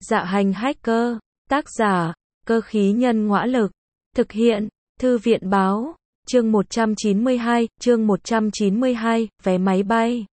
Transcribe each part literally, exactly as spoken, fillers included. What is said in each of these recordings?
Dạ hành hacker, tác giả, cơ khí nhân ngõa lực, thực hiện, thư viện báo, chương một trăm chín mươi hai, chương một trăm chín mươi hai, vé máy bay.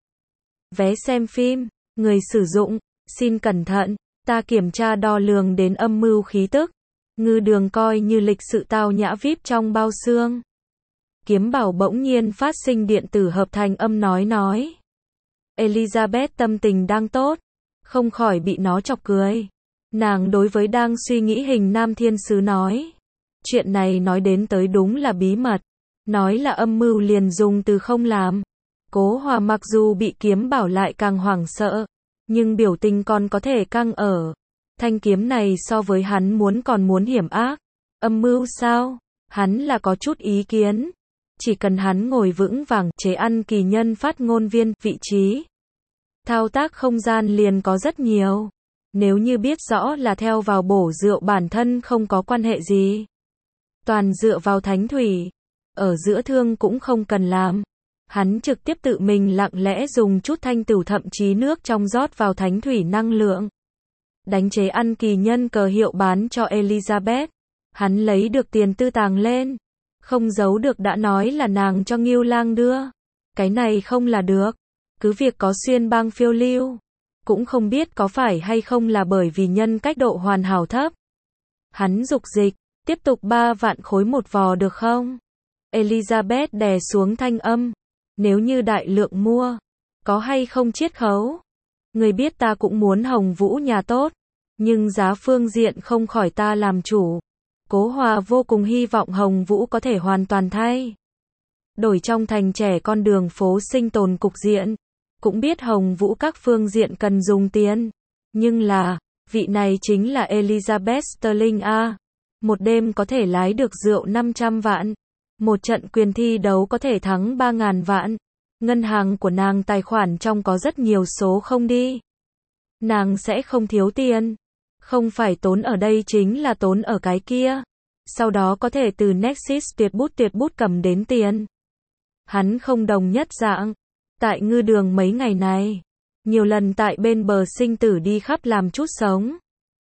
Vé xem phim, người sử dụng, xin cẩn thận, ta kiểm tra đo lường đến âm mưu khí tức. Ngư Đường coi như lịch sự tao nhã vê i pê trong bao xương. Kiếm Bảo bỗng nhiên phát sinh điện tử hợp thành âm nói nói. Elizabeth tâm tình đang tốt, không khỏi bị nó chọc cười. Nàng đối với đang suy nghĩ hình nam thiên sứ nói. Chuyện này nói đến tới đúng là bí mật. Nói là âm mưu liền dùng từ không làm. Cố Hòa mặc dù bị Kiếm Bảo lại càng hoảng sợ, nhưng biểu tình còn có thể căng ở. Thanh kiếm này so với hắn muốn còn muốn hiểm ác. Âm mưu sao? Hắn là có chút ý kiến. Chỉ cần hắn ngồi vững vàng, chế ăn kỳ nhân phát ngôn viên, vị trí thao tác không gian liền có rất nhiều. Nếu như biết rõ là theo vào bổ rượu bản thân không có quan hệ gì. Toàn dựa vào thánh thủy. Ở giữa thương cũng không cần làm. Hắn trực tiếp tự mình lặng lẽ dùng chút thanh tửu thậm chí nước trong rót vào thánh thủy năng lượng. Đánh chế ăn kỳ nhân cờ hiệu bán cho Elizabeth. Hắn lấy được tiền tư tàng lên. Không giấu được đã nói là nàng cho Ngưu Lang đưa. Cái này không là được. Cứ việc có xuyên bang phiêu lưu. Cũng không biết có phải hay không là bởi vì nhân cách độ hoàn hảo thấp. Hắn dục dịch, tiếp tục ba vạn khối một vò được không? Elizabeth đè xuống thanh âm. Nếu như đại lượng mua, có hay không chiết khấu? Người biết ta cũng muốn Hồng Vũ nhà tốt, nhưng giá phương diện không khỏi ta làm chủ. Cố Hòa vô cùng hy vọng Hồng Vũ có thể hoàn toàn thay đổi trong thành trẻ con đường phố sinh tồn cục diện. Cũng biết Hồng Vũ các phương diện cần dùng tiền. Nhưng là, vị này chính là Elizabeth Sterling a. Một đêm có thể lái được rượu năm trăm vạn. Một trận quyền thi đấu có thể thắng ba ngàn vạn. Ngân hàng của nàng tài khoản trong có rất nhiều số không đi. Nàng sẽ không thiếu tiền. Không phải tốn ở đây chính là tốn ở cái kia. Sau đó có thể từ Nexus tuyệt bút tuyệt bút cầm đến tiền. Hắn không đồng nhất dạng. Tại Ngư Đường mấy ngày này, nhiều lần tại bên bờ sinh tử đi khắp làm chút sống.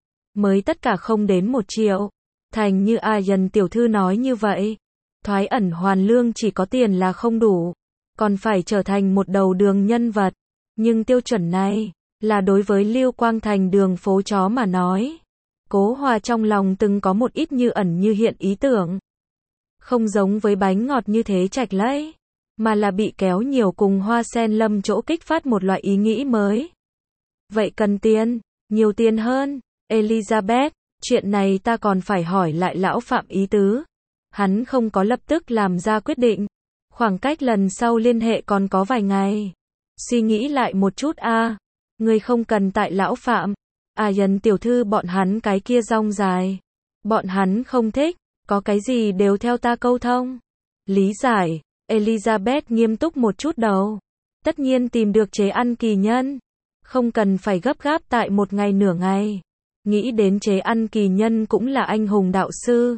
Mới tất cả không đến một triệu. Thành như Ayan tiểu thư nói như vậy. Thoái ẩn hoàn lương chỉ có tiền là không đủ. Còn phải trở thành một đầu đường nhân vật. Nhưng tiêu chuẩn này, là đối với Lưu Quang Thành đường phố chó mà nói. Cố Hòa trong lòng từng có một ít như ẩn như hiện ý tưởng. Không giống với bánh ngọt như thế trạch lẫy. Mà là bị kéo nhiều cùng Hoa Sen Lâm chỗ kích phát một loại ý nghĩ mới. Vậy cần tiền, nhiều tiền hơn. Elizabeth, chuyện này ta còn phải hỏi lại lão Phạm ý tứ. Hắn không có lập tức làm ra quyết định. Khoảng cách lần sau liên hệ còn có vài ngày. Suy nghĩ lại một chút a. À. Người không cần tại lão Phạm. Ayan tiểu thư bọn hắn cái kia rong dài. Bọn hắn không thích, có cái gì đều theo ta câu thông. Lý giải. Elizabeth nghiêm túc một chút đầu. Tất nhiên tìm được chế ăn kỳ nhân. Không cần phải gấp gáp tại một ngày nửa ngày. Nghĩ đến chế ăn kỳ nhân cũng là anh hùng đạo sư.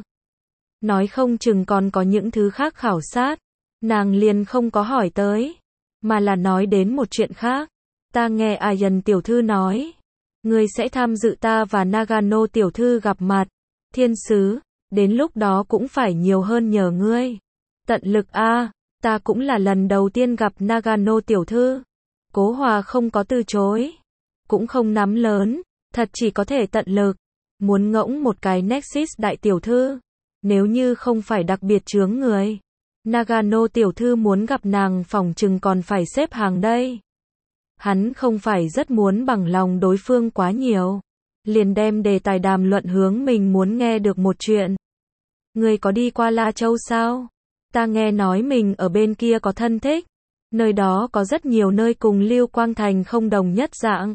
Nói không chừng còn có những thứ khác khảo sát. Nàng liền không có hỏi tới. Mà là nói đến một chuyện khác. Ta nghe Ayan tiểu thư nói. Ngươi sẽ tham dự ta và Nagano tiểu thư gặp mặt. Thiên sứ, đến lúc đó cũng phải nhiều hơn nhờ ngươi. Tận lực a. À, ta cũng là lần đầu tiên gặp Nagano tiểu thư. Cố Hòa không có từ chối. Cũng không nắm lớn. Thật chỉ có thể tận lực. Muốn ngỗng một cái Nexus đại tiểu thư. Nếu như không phải đặc biệt chướng người. Nagano tiểu thư muốn gặp nàng phỏng chừng còn phải xếp hàng đây. Hắn không phải rất muốn bằng lòng đối phương quá nhiều. Liền đem đề tài đàm luận hướng mình muốn nghe được một chuyện. Người có đi qua La Châu sao? Ta nghe nói mình ở bên kia có thân thích. Nơi đó có rất nhiều nơi cùng Lưu Quang Thành không đồng nhất dạng.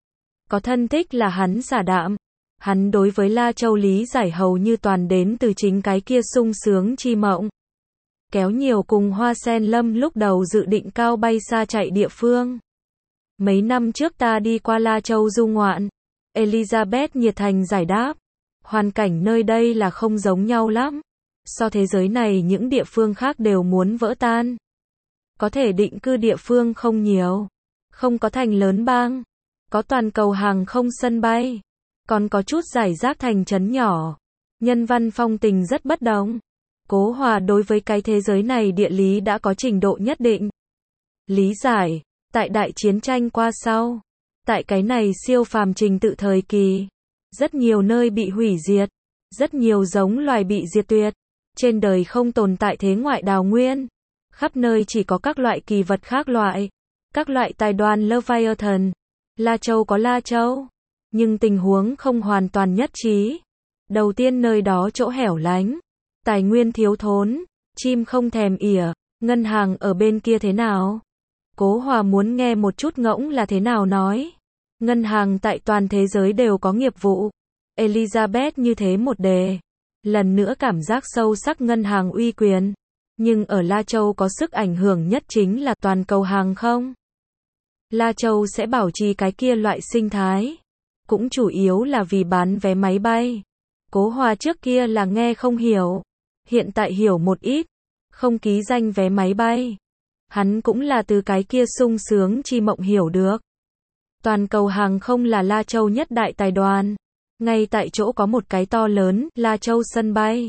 Có thân thích là hắn xả đạm. Hắn đối với La Châu lý giải hầu như toàn đến từ chính cái kia sung sướng chi mộng. Kéo nhiều cùng Hoa Sen Lâm lúc đầu dự định cao bay xa chạy địa phương. Mấy năm trước ta đi qua La Châu du ngoạn. Elizabeth nhiệt thành giải đáp. Hoàn cảnh nơi đây là không giống nhau lắm. So thế giới này những địa phương khác đều muốn vỡ tan. Có thể định cư địa phương không nhiều. Không có thành lớn bang. Có toàn cầu hàng không sân bay. còn có chút giải rác thành trấn nhỏ. Nhân văn phong tình rất bất đồng. Cố Hòa đối với cái thế giới này địa lý đã có trình độ nhất định. Lý giải, tại đại chiến tranh qua sau, tại cái này siêu phàm trình tự thời kỳ, rất nhiều nơi bị hủy diệt, rất nhiều giống loài bị diệt tuyệt. Trên đời không tồn tại thế ngoại đào nguyên, khắp nơi chỉ có các loại kỳ vật khác loại, các loại tài đoàn Leviathan. La Châu có La Châu, nhưng tình huống không hoàn toàn nhất trí. Đầu tiên nơi đó chỗ hẻo lánh, tài nguyên thiếu thốn, chim không thèm ỉa, ngân hàng ở bên kia thế nào? Cố Hòa muốn nghe một chút ngỗng là thế nào nói. Ngân hàng tại toàn thế giới đều có nghiệp vụ. Elizabeth như thế một đề. Lần nữa cảm giác sâu sắc ngân hàng uy quyền. Nhưng ở La Châu có sức ảnh hưởng nhất chính là toàn cầu hàng không. La Châu sẽ bảo trì cái kia loại sinh thái. Cũng chủ yếu là vì bán vé máy bay. Cố Hòa trước kia là nghe không hiểu. Hiện tại hiểu một ít. Không ký danh vé máy bay. Hắn cũng là từ cái kia sung sướng chi mộng hiểu được. Toàn cầu hàng không là La Châu nhất đại tài đoàn. Ngay tại chỗ có một cái to lớn, La Châu sân bay.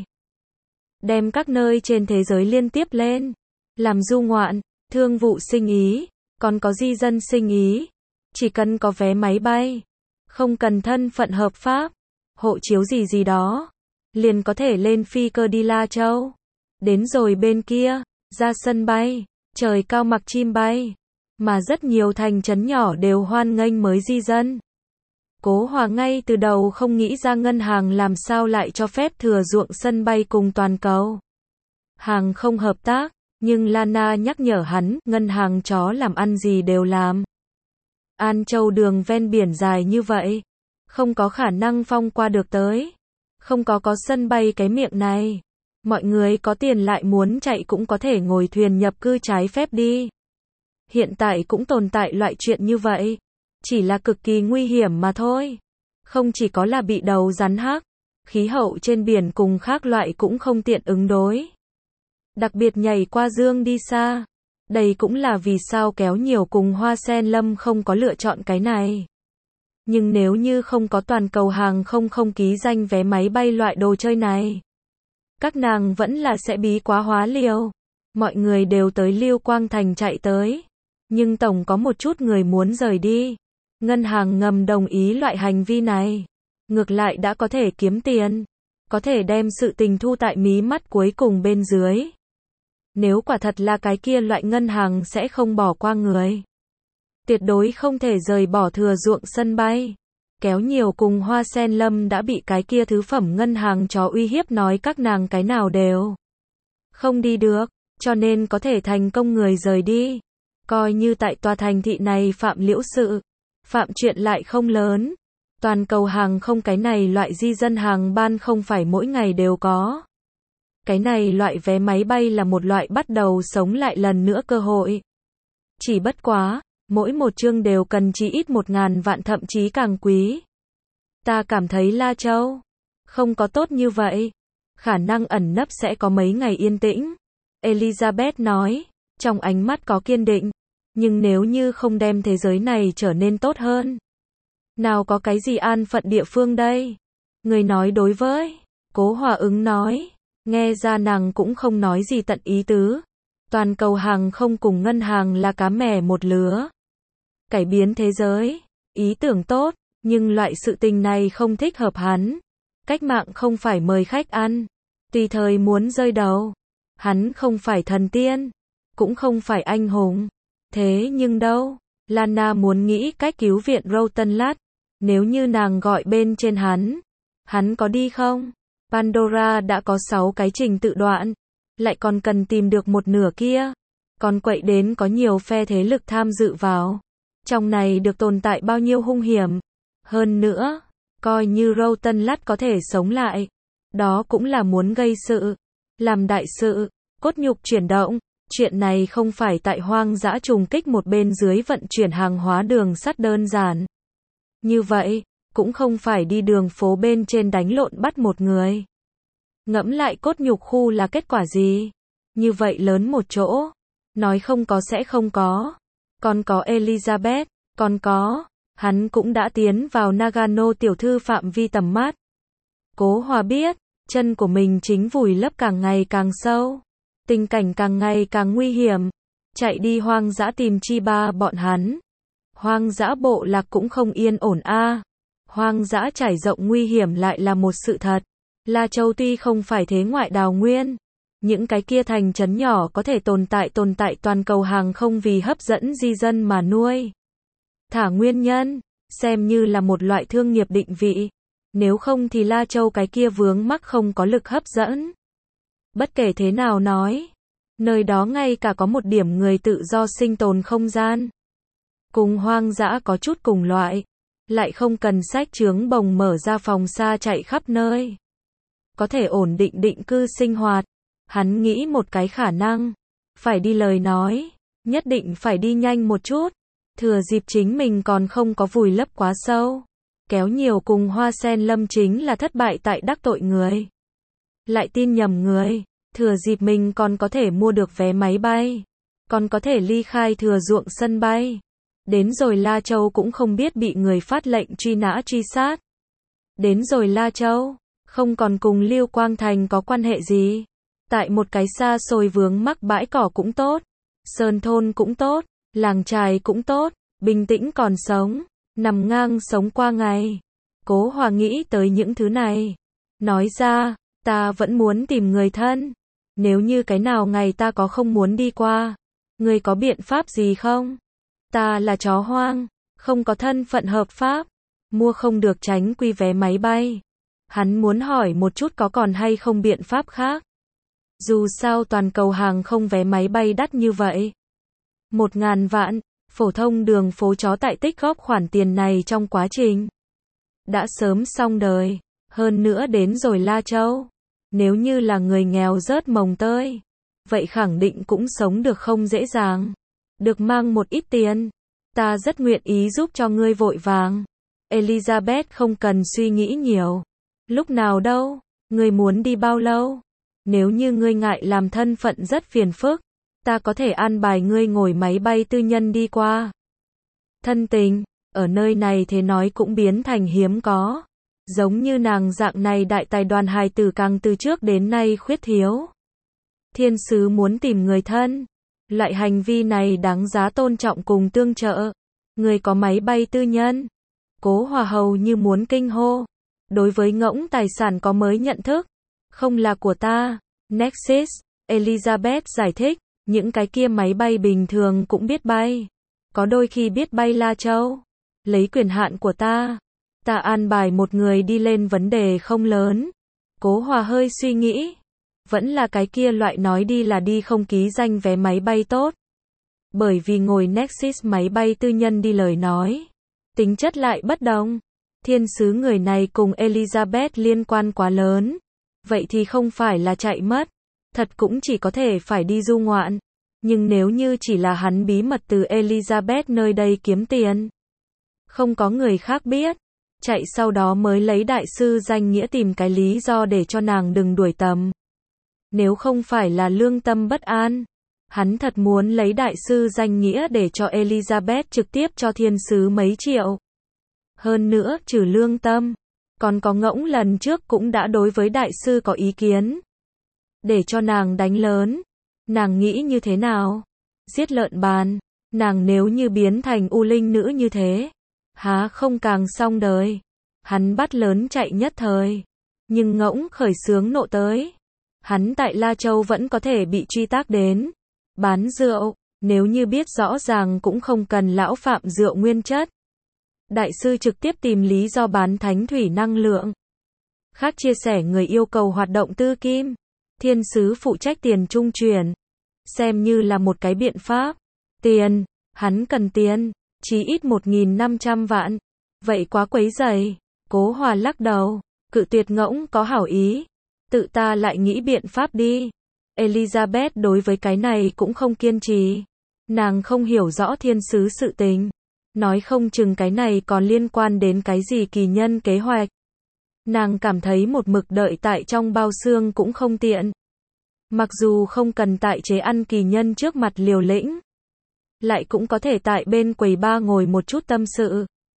Đem các nơi trên thế giới liên tiếp lên. Làm du ngoạn, thương vụ sinh ý, còn có di dân sinh ý. Chỉ cần có vé máy bay. Không cần thân phận hợp pháp, hộ chiếu gì gì đó. Liền có thể lên phi cơ đi La Châu. Đến rồi bên kia, ra sân bay, trời cao mặc chim bay. Mà rất nhiều thành trấn nhỏ đều hoan nghênh mới di dân. Cố Hòa ngay từ đầu không nghĩ ra ngân hàng làm sao lại cho phép thừa ruộng sân bay cùng toàn cầu hàng không hợp tác, nhưng Lana nhắc nhở hắn, ngân hàng chó làm ăn gì đều làm. An Châu đường ven biển dài như vậy, không có khả năng phong qua được tới. Không có có sân bay cái miệng này. Mọi người có tiền lại muốn chạy cũng có thể ngồi thuyền nhập cư trái phép đi. Hiện tại cũng tồn tại loại chuyện như vậy. Chỉ là cực kỳ nguy hiểm mà thôi. Không chỉ có là bị đầu rắn hắc, khí hậu trên biển cùng khác loại cũng không tiện ứng đối. Đặc biệt nhảy qua dương đi xa. Đây cũng là vì sao kéo nhiều cùng Hoa Sen Lâm không có lựa chọn cái này. Nhưng nếu như không có toàn cầu hàng không không ký danh vé máy bay loại đồ chơi này, các nàng vẫn là sẽ bí quá hóa liều. Mọi người đều tới Lưu Quang Thành chạy tới. Nhưng tổng có một chút người muốn rời đi. Ngân hàng ngầm đồng ý loại hành vi này. Ngược lại đã có thể kiếm tiền. Có thể đem sự tình thu tại mí mắt cuối cùng bên dưới. Nếu quả thật là cái kia loại ngân hàng sẽ không bỏ qua người. Tuyệt đối không thể rời bỏ thừa ruộng sân bay. Kéo nhiều cùng Hoa Sen Lâm đã bị cái kia thứ phẩm ngân hàng chó uy hiếp nói các nàng cái nào đều không đi được, cho nên có thể thành công người rời đi. Coi như tại tòa thành thị này phạm liễu sự, phạm chuyện lại không lớn. Toàn cầu hàng không cái này loại di dân hàng ban không phải mỗi ngày đều có. Cái này loại vé máy bay là một loại bắt đầu sống lại lần nữa cơ hội. Chỉ bất quá, mỗi một chương đều cần chí ít một ngàn vạn thậm chí càng quý. Ta cảm thấy La Châu không có tốt như vậy. Khả năng ẩn nấp sẽ có mấy ngày yên tĩnh. Elizabeth nói, trong ánh mắt có kiên định. Nhưng nếu như không đem thế giới này trở nên tốt hơn, nào có cái gì an phận địa phương đây? Người nói đối với. Cố Hòa ứng nói. Nghe ra nàng cũng không nói gì tận ý tứ. Toàn cầu hàng không cùng ngân hàng là cá mè một lứa. Cải biến thế giới. Ý tưởng tốt, nhưng loại sự tình này không thích hợp hắn. Cách mạng không phải mời khách ăn. Tùy thời muốn rơi đầu. Hắn không phải thần tiên. Cũng không phải anh hùng. Thế nhưng đâu. Lana muốn nghĩ cách cứu viện Rowtonlat. Nếu như nàng gọi bên trên hắn. Hắn có đi không? Pandora đã có sáu cái trình tự đoạn. Lại còn cần tìm được một nửa kia. Còn quậy đến có nhiều phe thế lực tham dự vào. Trong này được tồn tại bao nhiêu hung hiểm. Hơn nữa, coi như Rowtonlat có thể sống lại. Đó cũng là muốn gây sự. Làm đại sự. Cốt nhục chuyển động. Chuyện này không phải tại hoang dã trùng kích một bên dưới vận chuyển hàng hóa đường sắt đơn giản. Như vậy, cũng không phải đi đường phố bên trên đánh lộn bắt một người. Ngẫm lại cốt nhục khu là kết quả gì? Như vậy lớn một chỗ. Nói không có sẽ không có. Còn có Elizabeth, còn có hắn cũng đã tiến vào Nagano tiểu thư phạm vi tầm mắt. Cố Hòa biết, chân của mình chính vùi lấp càng ngày càng sâu. Tình cảnh càng ngày càng nguy hiểm. Chạy đi hoang dã tìm Chiba bọn hắn. Hoang dã bộ lạc cũng không yên ổn a. À. Hoang dã trải rộng nguy hiểm lại là một sự thật. La Châu tuy không phải thế ngoại đào nguyên. Những cái kia thành trấn nhỏ có thể tồn tại tồn tại toàn cầu hàng không vì hấp dẫn di dân mà nuôi. Thả nguyên nhân, xem như là một loại thương nghiệp định vị. Nếu không thì La Châu cái kia vướng mắc không có lực hấp dẫn. Bất kể thế nào nói, nơi đó ngay cả có một điểm người tự do sinh tồn không gian. Cùng hoang dã có chút cùng loại, lại không cần sách chướng bồng mở ra phòng xa chạy khắp nơi. Có thể ổn định định cư sinh hoạt. Hắn nghĩ một cái khả năng, phải đi lời nói, nhất định phải đi nhanh một chút, thừa dịp chính mình còn không có vùi lấp quá sâu. Kéo nhiều cùng Hoa Sen Lâm chính là thất bại tại đắc tội người. Lại tin nhầm người, thừa dịp mình còn có thể mua được vé máy bay, còn có thể ly khai thừa ruộng sân bay. Đến rồi La Châu cũng không biết bị người phát lệnh truy nã truy sát. Đến rồi La Châu, không còn cùng Lưu Quang Thành có quan hệ gì. Tại một cái xa xôi vướng mắc bãi cỏ cũng tốt, sơn thôn cũng tốt, làng trài cũng tốt, bình tĩnh còn sống, nằm ngang sống qua ngày. Cố Hòa nghĩ tới những thứ này. Nói ra, ta vẫn muốn tìm người thân. Nếu như cái nào ngày ta có không muốn đi qua, người có biện pháp gì không? Ta là chó hoang, không có thân phận hợp pháp, mua không được tránh quy vé máy bay. Hắn muốn hỏi một chút có còn hay không biện pháp khác. Dù sao toàn cầu hàng không vé máy bay đắt như vậy. Một ngàn vạn, phổ thông đường phố chó tại tích góp khoản tiền này trong quá trình. Đã sớm xong đời, hơn nữa đến rồi La Châu. Nếu như là người nghèo rớt mồng tơi, vậy khẳng định cũng sống được không dễ dàng. Được mang một ít tiền, ta rất nguyện ý giúp cho ngươi vội vàng. Elizabeth không cần suy nghĩ nhiều. Lúc nào đâu, ngươi muốn đi bao lâu? Nếu như ngươi ngại làm thân phận rất phiền phức, ta có thể an bài ngươi ngồi máy bay tư nhân đi qua. Thân tình, ở nơi này thế nói cũng biến thành hiếm có. Giống như nàng dạng này đại tài đoàn hài tử càng từ trước đến nay khuyết thiếu. Thiên sứ muốn tìm người thân. Loại hành vi này đáng giá tôn trọng cùng tương trợ. Người có máy bay tư nhân. Cố Hòa hầu như muốn kinh hô. Đối với ngỗng tài sản có mới nhận thức. Không là của ta. Nexus, Elizabeth giải thích. Những cái kia máy bay bình thường cũng biết bay. Có đôi khi biết bay La Châu. Lấy quyền hạn của ta. Ta an bài một người đi lên vấn đề không lớn. Cố Hòa hơi suy nghĩ. Vẫn là cái kia loại nói đi là đi không ký danh vé máy bay tốt. Bởi vì ngồi Nexus máy bay tư nhân đi lời nói. Tính chất lại bất đồng. Thiên sứ người này cùng Elizabeth liên quan quá lớn. Vậy thì không phải là chạy mất. Thật cũng chỉ có thể phải đi du ngoạn. Nhưng nếu như chỉ là hắn bí mật từ Elizabeth nơi đây kiếm tiền. Không có người khác biết. Chạy sau đó mới lấy đại sư danh nghĩa tìm cái lý do để cho nàng đừng đuổi tầm. Nếu không phải là lương tâm bất an, hắn thật muốn lấy đại sư danh nghĩa để cho Elizabeth trực tiếp cho thiên sứ mấy triệu. Hơn nữa, trừ lương tâm, còn có ngỗng lần trước cũng đã đối với đại sư có ý kiến. Để cho nàng đánh lớn. Nàng nghĩ như thế nào? Giết lợn bàn. Nàng nếu như biến thành u linh nữ như thế, há không càng xong đời. Hắn bắt lớn chạy nhất thời. Nhưng ngỗng khởi xướng nộ tới. Hắn tại La Châu vẫn có thể bị truy tác đến. Bán rượu, nếu như biết rõ ràng cũng không cần lão phạm rượu nguyên chất. Đại sư trực tiếp tìm lý do bán thánh thủy năng lượng. Khác chia sẻ người yêu cầu hoạt động tư kim. Thiên sứ phụ trách tiền trung chuyển. Xem như là một cái biện pháp. Tiền, hắn cần tiền, chí ít một nghìn năm trăm vạn. Vậy quá quấy rầy. Cố Hòa lắc đầu, cự tuyệt ngỗng có hảo ý. Tự ta lại nghĩ biện pháp đi. Elizabeth đối với cái này cũng không kiên trì. Nàng không hiểu rõ thiên sứ sự tình. Nói không chừng cái này còn liên quan đến cái gì kỳ nhân kế hoạch. Nàng cảm thấy một mực đợi tại trong bao xương cũng không tiện. Mặc dù không cần tại chế ăn kỳ nhân trước mặt liều lĩnh. Lại cũng có thể tại bên quầy ba ngồi một chút tâm sự.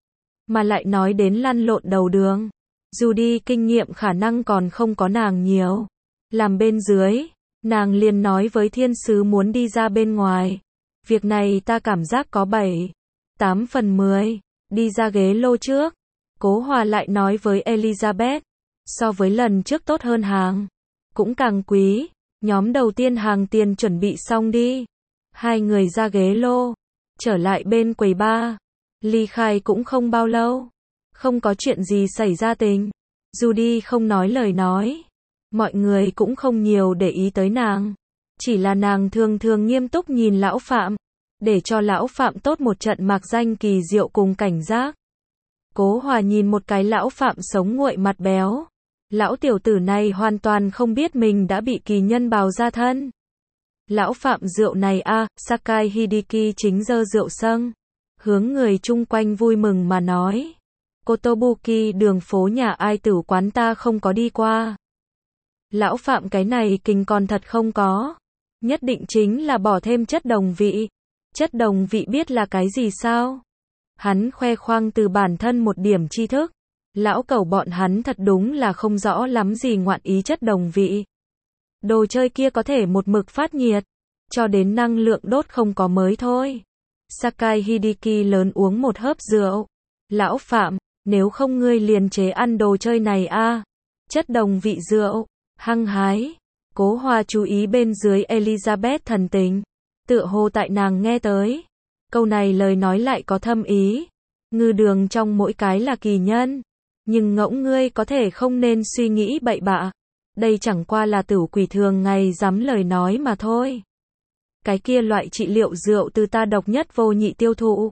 mà lại nói đến lăn lộn đầu đường. Dù đi kinh nghiệm khả năng còn không có nàng nhiều. Làm bên dưới, nàng liền nói với thiên sứ muốn đi ra bên ngoài. Việc này ta cảm giác có bảy, tám phần mười. Đi ra ghế lô trước. Cố Hòa lại nói với Elizabeth. So với lần trước tốt hơn hàng. Cũng càng quý. Nhóm đầu tiên hàng tiền chuẩn bị xong đi. Hai người ra ghế lô. Trở lại bên quầy bar. Ly khai cũng không bao lâu. Không có chuyện gì xảy ra tình. Judy không nói lời nói. Mọi người cũng không nhiều để ý tới nàng. Chỉ là nàng thường thường nghiêm túc nhìn lão Phạm. Để cho lão Phạm tốt một trận mạc danh kỳ diệu cùng cảnh giác. Cố Hòa nhìn một cái lão Phạm sống nguội mặt béo. Lão tiểu tử này hoàn toàn không biết mình đã bị kỳ nhân bào ra thân. Lão Phạm rượu này a, à, Sakai Hideki chính dơ rượu sâng. Hướng người chung quanh vui mừng mà nói. Kotobuki đường phố nhà ai tử quán ta không có đi qua. Lão Phạm cái này kinh còn thật không có. Nhất định chính là bỏ thêm chất đồng vị. Chất đồng vị biết là cái gì sao? Hắn khoe khoang từ bản thân một điểm tri thức. Lão cẩu bọn hắn thật đúng là không rõ lắm gì ngoạn ý chất đồng vị. Đồ chơi kia có thể một mực phát nhiệt. Cho đến năng lượng đốt không có mới thôi. Sakai Hideki lớn uống một hớp rượu. Lão Phạm, nếu không ngươi liền chế ăn đồ chơi này a, à? Chất đồng vị rượu. Hăng hái. Cố Hòa chú ý bên dưới Elizabeth thần tình. Tựa hồ tại nàng nghe tới. Câu này lời nói lại có thâm ý. Ngư đường trong mỗi cái là kỳ nhân. Nhưng ngỗng ngươi có thể không nên suy nghĩ bậy bạ. Đây chẳng qua là tử quỷ thường ngày dám lời nói mà thôi. Cái kia loại trị liệu rượu từ ta độc nhất vô nhị tiêu thụ.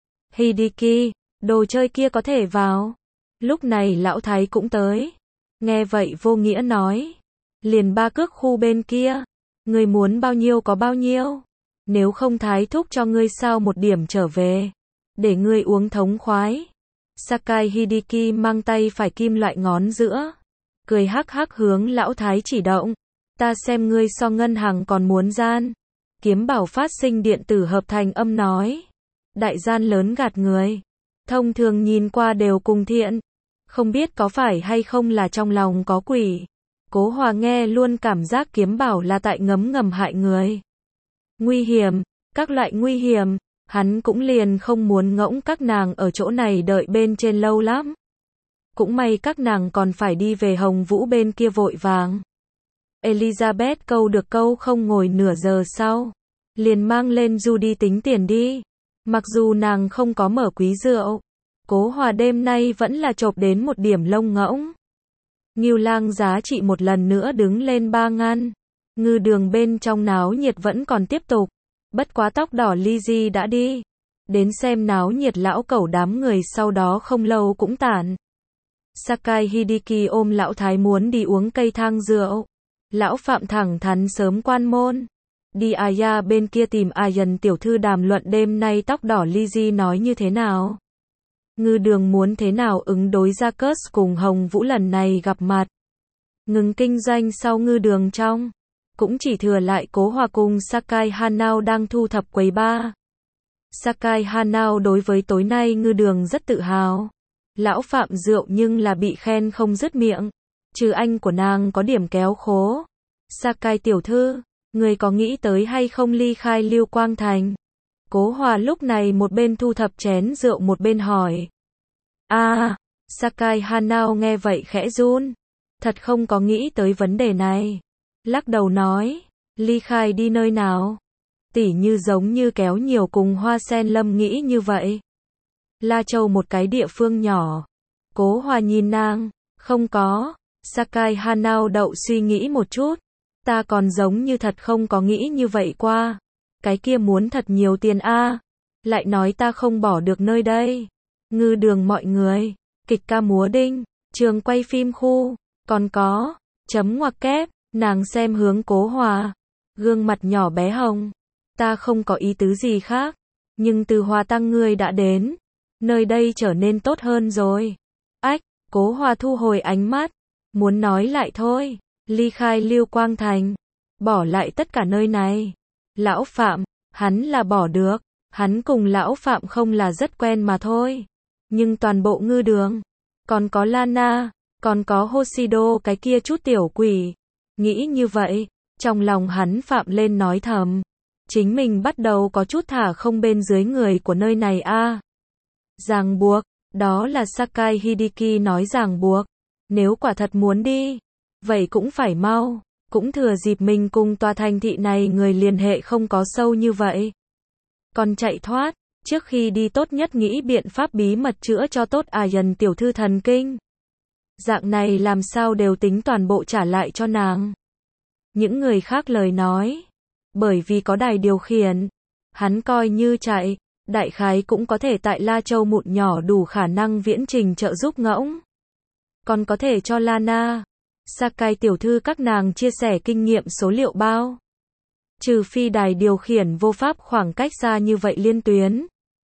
Hideki, đồ chơi kia có thể vào. Lúc này lão thái cũng tới. Nghe vậy vô nghĩa nói. Liền ba cước khu bên kia. Ngươi muốn bao nhiêu có bao nhiêu. Nếu không thái thúc cho ngươi sao một điểm trở về. Để ngươi uống thống khoái. Sakai Hideki mang tay phải kim loại ngón giữa. Cười hắc hắc hướng lão thái chỉ động. Ta xem ngươi so ngân hàng còn muốn gian. Kiếm bảo phát sinh điện tử hợp thành âm nói. Đại gian lớn gạt người. Thông thường nhìn qua đều cùng thiện. Không biết có phải hay không là trong lòng có quỷ. Cố Hòa nghe luôn cảm giác kiếm bảo là tại ngấm ngầm hại người. Nguy hiểm, các loại nguy hiểm. Hắn cũng liền không muốn ngỗng các nàng ở chỗ này đợi bên trên lâu lắm. Cũng may các nàng còn phải đi về Hồng Vũ bên kia vội vàng. Elizabeth câu được câu không ngồi nửa giờ sau. Liền mang lên Judy tính tiền đi. Mặc dù nàng không có mở quý rượu. Cố Hòa đêm nay vẫn là chộp đến một điểm lông ngỗng. Ngưu Lang giá trị một lần nữa đứng lên ba ngăn. Ngư đường bên trong náo nhiệt vẫn còn tiếp tục. Bất quá tóc đỏ Lizzie đã đi. Đến xem náo nhiệt lão cẩu đám người sau đó không lâu cũng tản. Sakai Hideki ôm lão thái muốn đi uống cây thang rượu. Lão Phạm thẳng thắn sớm quan môn. Đi Aya bên kia tìm Ayan tiểu thư đàm luận đêm nay tóc đỏ Lizzie nói như thế nào. Ngư đường muốn thế nào ứng đối ra Kurtz cùng Hồng Vũ lần này gặp mặt. Ngừng kinh doanh sau ngư đường trong. Cũng chỉ thừa lại Cố Hòa cùng Sakai Hanao đang thu thập quầy bar. Sakai Hanao đối với tối nay ngư đường rất tự hào. Lão Phạm rượu nhưng là bị khen không dứt miệng. Trừ anh của nàng có điểm kéo khố. Sakai tiểu thư, người có nghĩ tới hay không ly khai Lưu Quang Thành? Cố Hòa lúc này một bên thu thập chén rượu một bên hỏi. À, Sakai Hanao nghe vậy khẽ run. Thật không có nghĩ tới vấn đề này. Lắc đầu nói, ly khai đi nơi nào? Tỉ như giống như kéo nhiều cùng Hoa Sen Lâm nghĩ như vậy. La Châu một cái địa phương nhỏ. Cố Hòa nhìn nàng, không có. Sakai Hanao đậu suy nghĩ một chút. Ta còn giống như thật không có nghĩ như vậy qua. Cái kia muốn thật nhiều tiền a. À. Lại nói ta không bỏ được nơi đây. Ngư đường mọi người, kịch ca múa đinh, trường quay phim khu, còn có, chấm ngoặc kép, nàng xem hướng Cố Hòa. Gương mặt nhỏ bé hồng. Ta không có ý tứ gì khác. Nhưng từ Hòa tăng ngươi đã đến. Nơi đây trở nên tốt hơn rồi. Ách, Cố Hòa thu hồi ánh mắt. Muốn nói lại thôi. Ly khai Lưu Quang Thành. Bỏ lại tất cả nơi này. Lão Phạm, hắn là bỏ được. Hắn cùng Lão Phạm không là rất quen mà thôi. Nhưng toàn bộ ngư đường, còn có Lana, còn có Hoshido cái kia chút tiểu quỷ. Nghĩ như vậy, trong lòng hắn phạm lên nói thầm. Chính mình bắt đầu có chút thả không bên dưới người của nơi này a. À. Ràng buộc, đó là Sakai Hideki nói ràng buộc. Nếu quả thật muốn đi, vậy cũng phải mau, cũng thừa dịp mình cùng tòa thành thị này người liên hệ không có sâu như vậy. Còn chạy thoát, trước khi đi tốt nhất nghĩ biện pháp bí mật chữa cho tốt Ayan tiểu thư thần kinh. Dạng này làm sao đều tính toàn bộ trả lại cho nàng. Những người khác lời nói, bởi vì có đài điều khiển, hắn coi như chạy, đại khái cũng có thể tại La Châu mụn nhỏ đủ khả năng viễn trình trợ giúp ngỗng. Còn có thể cho Lana, Sakai tiểu thư các nàng chia sẻ kinh nghiệm số liệu bao. Trừ phi đài điều khiển vô pháp khoảng cách xa như vậy liên tuyến.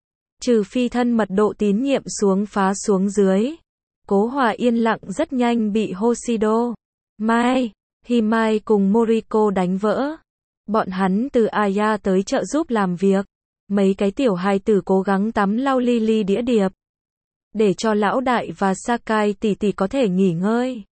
Trừ phi thân mật độ tín nhiệm xuống phá xuống dưới. Cố Hòa yên lặng rất nhanh bị Hoshido, Mai, Himai cùng Moriko đánh vỡ. Bọn hắn từ Aya tới trợ giúp làm việc. Mấy cái tiểu hài tử cố gắng tắm lau ly ly đĩa điệp. Để cho lão đại và Sakai tỷ tỷ có thể nghỉ ngơi.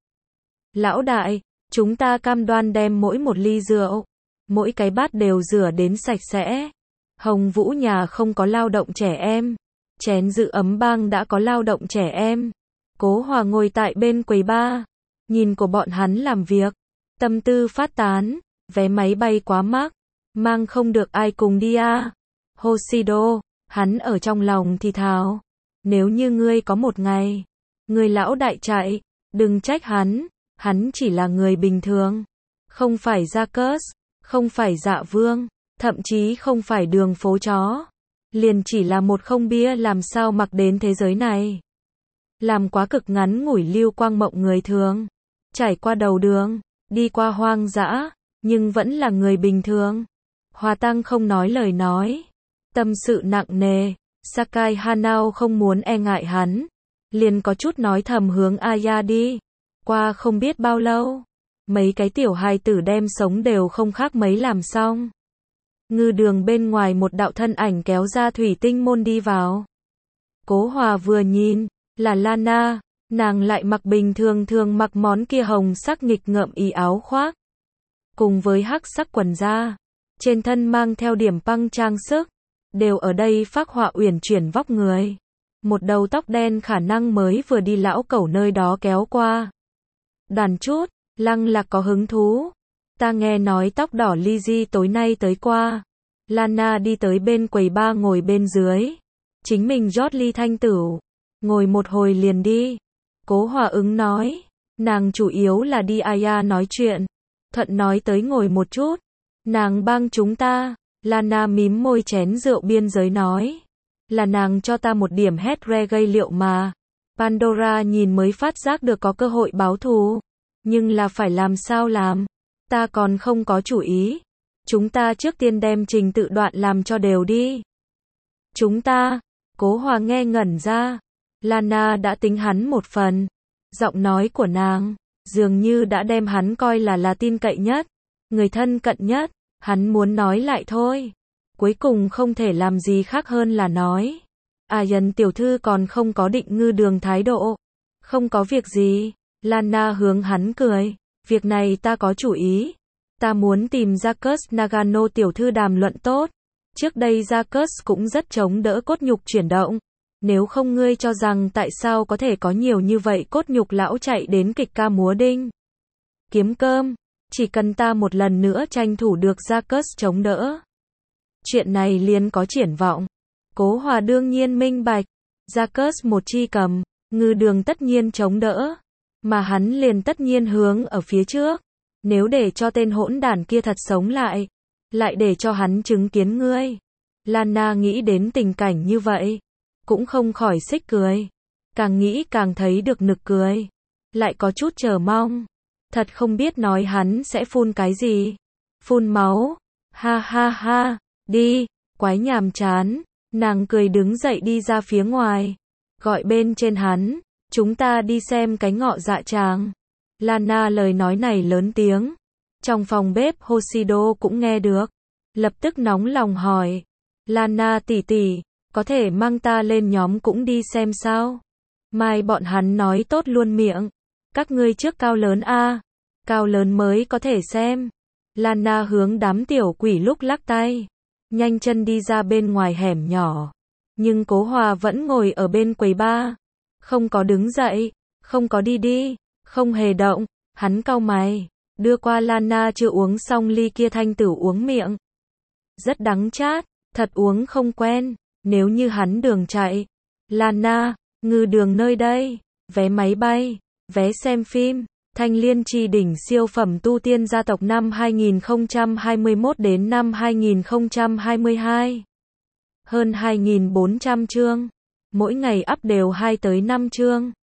Lão đại, chúng ta cam đoan đem mỗi một ly rượu, mỗi cái bát đều rửa đến sạch sẽ. Hồng Vũ nhà không có lao động trẻ em. Chén giữ ấm bang đã có lao động trẻ em. Cố Hòa ngồi tại bên quầy bar, nhìn của bọn hắn làm việc, tâm tư phát tán, vé máy bay quá mắc, mang không được ai cùng đi à. Hoshido, hắn ở trong lòng thì thào, nếu như ngươi có một ngày, người lão đại chạy, đừng trách hắn, hắn chỉ là người bình thường, không phải Jacques, không phải Dạ Vương, thậm chí không phải đường phố chó, liền chỉ là một không bia làm sao mặc đến thế giới này. Làm quá cực ngắn ngủi lưu quang mộng người thường, trải qua đầu đường, đi qua hoang dã, nhưng vẫn là người bình thường. Hòa Tăng không nói lời nói, tâm sự nặng nề, Sakai Hanao không muốn e ngại hắn, liền có chút nói thầm hướng Aya đi. Qua không biết bao lâu, mấy cái tiểu hài tử đem sống đều không khác mấy làm xong. Ngư đường bên ngoài một đạo thân ảnh kéo ra thủy tinh môn đi vào. Cố Hòa vừa nhìn, là Lana, nàng lại mặc bình thường thường mặc món kia hồng sắc nghịch ngợm y áo khoác, cùng với hắc sắc quần da, trên thân mang theo điểm păng trang sức, đều ở đây phác họa uyển chuyển vóc người. Một đầu tóc đen khả năng mới vừa đi lão cẩu nơi đó kéo qua. Đàn chút, Lăng Lạc có hứng thú. Ta nghe nói tóc đỏ Lizzy tối nay tới qua. Lana đi tới bên quầy bar ngồi bên dưới. Chính mình rót ly thanh tửu. Ngồi một hồi liền đi. Cố Hòa ứng nói. Nàng chủ yếu là đi Aya nói chuyện. Thuận nói tới ngồi một chút. Nàng bang chúng ta. Lana mím môi chén rượu biên giới nói. Là nàng cho ta một điểm hét reggae liệu mà. Pandora nhìn mới phát giác được có cơ hội báo thù. Nhưng là phải làm sao làm? Ta còn không có chủ ý. Chúng ta trước tiên đem trình tự đoạn làm cho đều đi. Chúng ta, Cố Hòa nghe ngẩn ra. Lana đã tính hắn một phần. Giọng nói của nàng, dường như đã đem hắn coi là là tin cậy nhất. Người thân cận nhất, hắn muốn nói lại thôi. Cuối cùng không thể làm gì khác hơn là nói. Ayan tiểu thư còn không có định ngư đường thái độ. Không có việc gì. Lana hướng hắn cười. Việc này ta có chủ ý. Ta muốn tìm Jacques Nagano tiểu thư đàm luận tốt. Trước đây Jacques cũng rất chống đỡ cốt nhục chuyển động. Nếu không ngươi cho rằng tại sao có thể có nhiều như vậy cốt nhục lão chạy đến kịch ca múa đinh. Kiếm cơm. Chỉ cần ta một lần nữa tranh thủ được Jacques chống đỡ. Chuyện này liền có triển vọng. Cố Hòa đương nhiên minh bạch. Jacques một chi cầm, ngư đường tất nhiên chống đỡ. Mà hắn liền tất nhiên hướng ở phía trước. Nếu để cho tên hỗn đản kia thật sống lại. Lại để cho hắn chứng kiến ngươi. Lana nghĩ đến tình cảnh như vậy. Cũng không khỏi xích cười. Càng nghĩ càng thấy được nực cười. Lại có chút chờ mong. Thật không biết nói hắn sẽ phun cái gì. Phun máu. Ha ha ha. Đi. Quái nhàm chán. Nàng cười đứng dậy đi ra phía ngoài. Gọi bên trên hắn. Chúng ta đi xem cái ngọ dạ tràng. Lana lời nói này lớn tiếng. Trong phòng bếp Hoshido cũng nghe được. Lập tức nóng lòng hỏi. Lana tỷ tỷ, Có thể mang ta lên nhóm cũng đi xem sao? Mai bọn hắn nói tốt luôn miệng. Các ngươi trước cao lớn a, cao lớn mới có thể xem. Lana hướng đám tiểu quỷ lúc lắc tay, nhanh chân đi ra bên ngoài hẻm nhỏ. Nhưng Cố Hòa vẫn ngồi ở bên quầy bar, không có đứng dậy, không có đi đi, không hề động. Hắn cau mày, đưa qua Lana chưa uống xong ly kia thanh tử uống miệng. Rất đắng chát, thật uống không quen. Nếu như hắn đường chạy, Lana, ngư đường nơi đây, vé máy bay, vé xem phim, Thanh Liên Chi đỉnh siêu phẩm tu tiên gia tộc năm hai nghìn không trăm hai mươi mốt đến năm hai nghìn không trăm hai mươi hai. Hơn hai nghìn bốn trăm chương, mỗi ngày up đều hai tới năm chương.